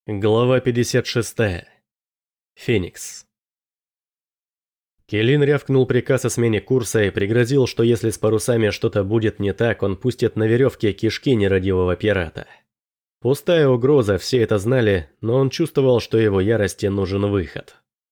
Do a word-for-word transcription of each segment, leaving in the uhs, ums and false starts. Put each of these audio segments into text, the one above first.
Глава пятьдесят шесть. Феникс. Келин рявкнул приказ о смене курса и пригрозил, что если с парусами что-то будет не так, он пустит на веревке кишки нерадивого пирата. Пустая угроза, все это знали, но он чувствовал, что его ярости нужен выход.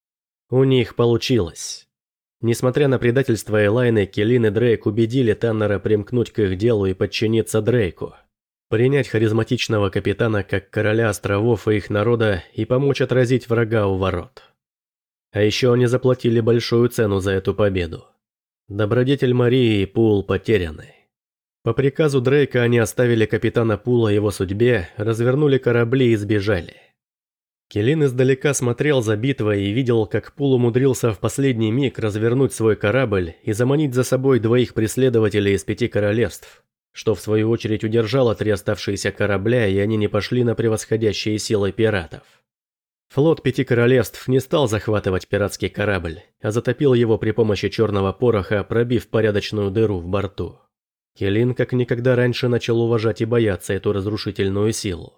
У них получилось. Несмотря на предательство Элайны, Келин и Дрейк убедили Таннера примкнуть к их делу и подчиниться Дрейку. Принять харизматичного капитана как короля островов и их народа и помочь отразить врага у ворот. А еще они заплатили большую цену за эту победу. Добродетель Марии и Пул потеряны. По приказу Дрейка они оставили капитана Пула его судьбе, развернули корабли и сбежали. Келин издалека смотрел за битвой и видел, как Пул умудрился в последний миг развернуть свой корабль и заманить за собой двоих преследователей из пяти королевств, что в свою очередь удержало три оставшиеся корабля, и они не пошли на превосходящие силы пиратов. Флот пяти королевств не стал захватывать пиратский корабль, а затопил его при помощи черного пороха, пробив порядочную дыру в борту. Келин как никогда раньше начал уважать и бояться эту разрушительную силу.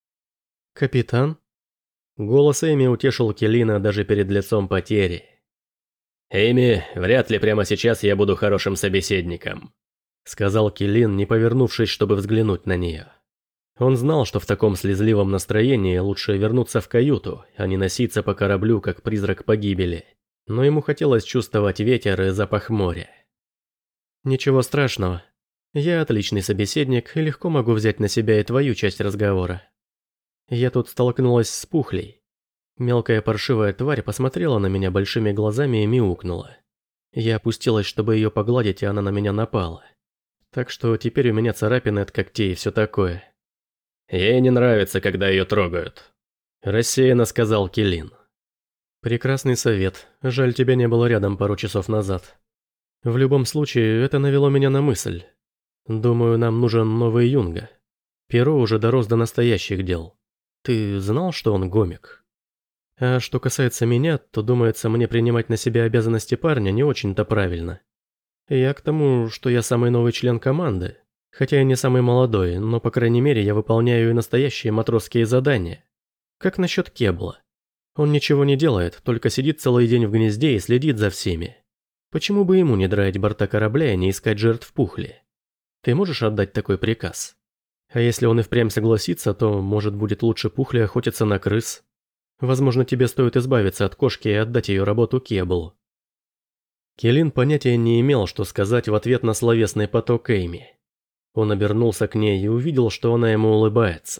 «Капитан?» Голос Эми утешил Келина даже перед лицом потери. «Эми, вряд ли прямо сейчас я буду хорошим собеседником», — сказал Келин, не повернувшись, чтобы взглянуть на нее. Он знал, что в таком слезливом настроении лучше вернуться в каюту, а не носиться по кораблю, как призрак погибели, но ему хотелось чувствовать ветер и запах моря. «Ничего страшного. Я отличный собеседник и легко могу взять на себя и твою часть разговора. Я тут столкнулась с Пухлей. Мелкая паршивая тварь посмотрела на меня большими глазами и мяукнула. Я опустилась, чтобы ее погладить, и она на меня напала. Так что теперь у меня царапины от когтей и все такое». «Ей не нравится, когда ее трогают», – рассеянно сказал Келин. «Прекрасный совет. Жаль, тебя не было рядом пару часов назад. В любом случае, это навело меня на мысль. Думаю, нам нужен новый Юнга. Перо уже дорос до настоящих дел. Ты знал, что он гомик? А что касается меня, то, думается, мне принимать на себя обязанности парня не очень-то правильно. Я к тому, что я самый новый член команды. Хотя я не самый молодой, но, по крайней мере, я выполняю и настоящие матросские задания. Как насчет Кебла? Он ничего не делает, только сидит целый день в гнезде и следит за всеми. Почему бы ему не драить борта корабля и не искать жертв Пухли? Ты можешь отдать такой приказ? А если он и впрямь согласится, то, может, будет лучше Пухли охотиться на крыс? Возможно, тебе стоит избавиться от кошки и отдать ее работу Кеблу». Келин понятия не имел, что сказать в ответ на словесный поток Эйми. Он обернулся к ней и увидел, что она ему улыбается.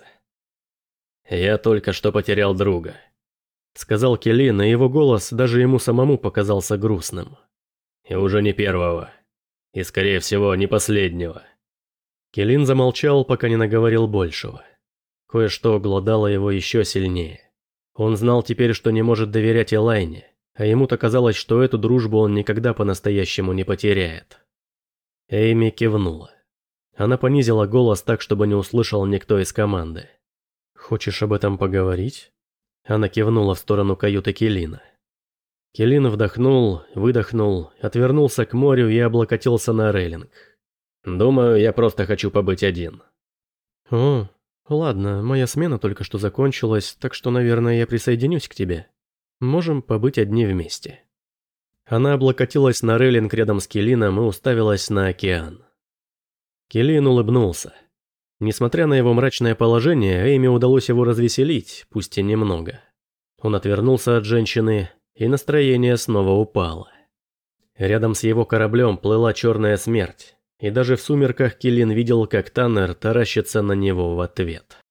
«Я только что потерял друга», — сказал Келин, и его голос даже ему самому показался грустным. «И уже не первого. И, скорее всего, не последнего». Келин замолчал, пока не наговорил большего. Кое-что глодало его еще сильнее. Он знал теперь, что не может доверять Элайне, а ему-то казалось, что эту дружбу он никогда по-настоящему не потеряет. Эйми кивнула. Она понизила голос так, чтобы не услышал никто из команды. «Хочешь об этом поговорить?» Она кивнула в сторону каюты Келина. Келин вдохнул, выдохнул, отвернулся к морю и облокотился на рейлинг. «Думаю, я просто хочу побыть один». «О, ладно, моя смена только что закончилась, так что, наверное, я присоединюсь к тебе. Можем побыть одни вместе». Она облокотилась на рейлинг рядом с Келином и уставилась на океан. Келин улыбнулся. Несмотря на его мрачное положение, Эйми удалось его развеселить, пусть и немного. Он отвернулся от женщины, и настроение снова упало. Рядом с его кораблем плыла черная смерть, и даже в сумерках Келин видел, как Таннер таращится на него в ответ.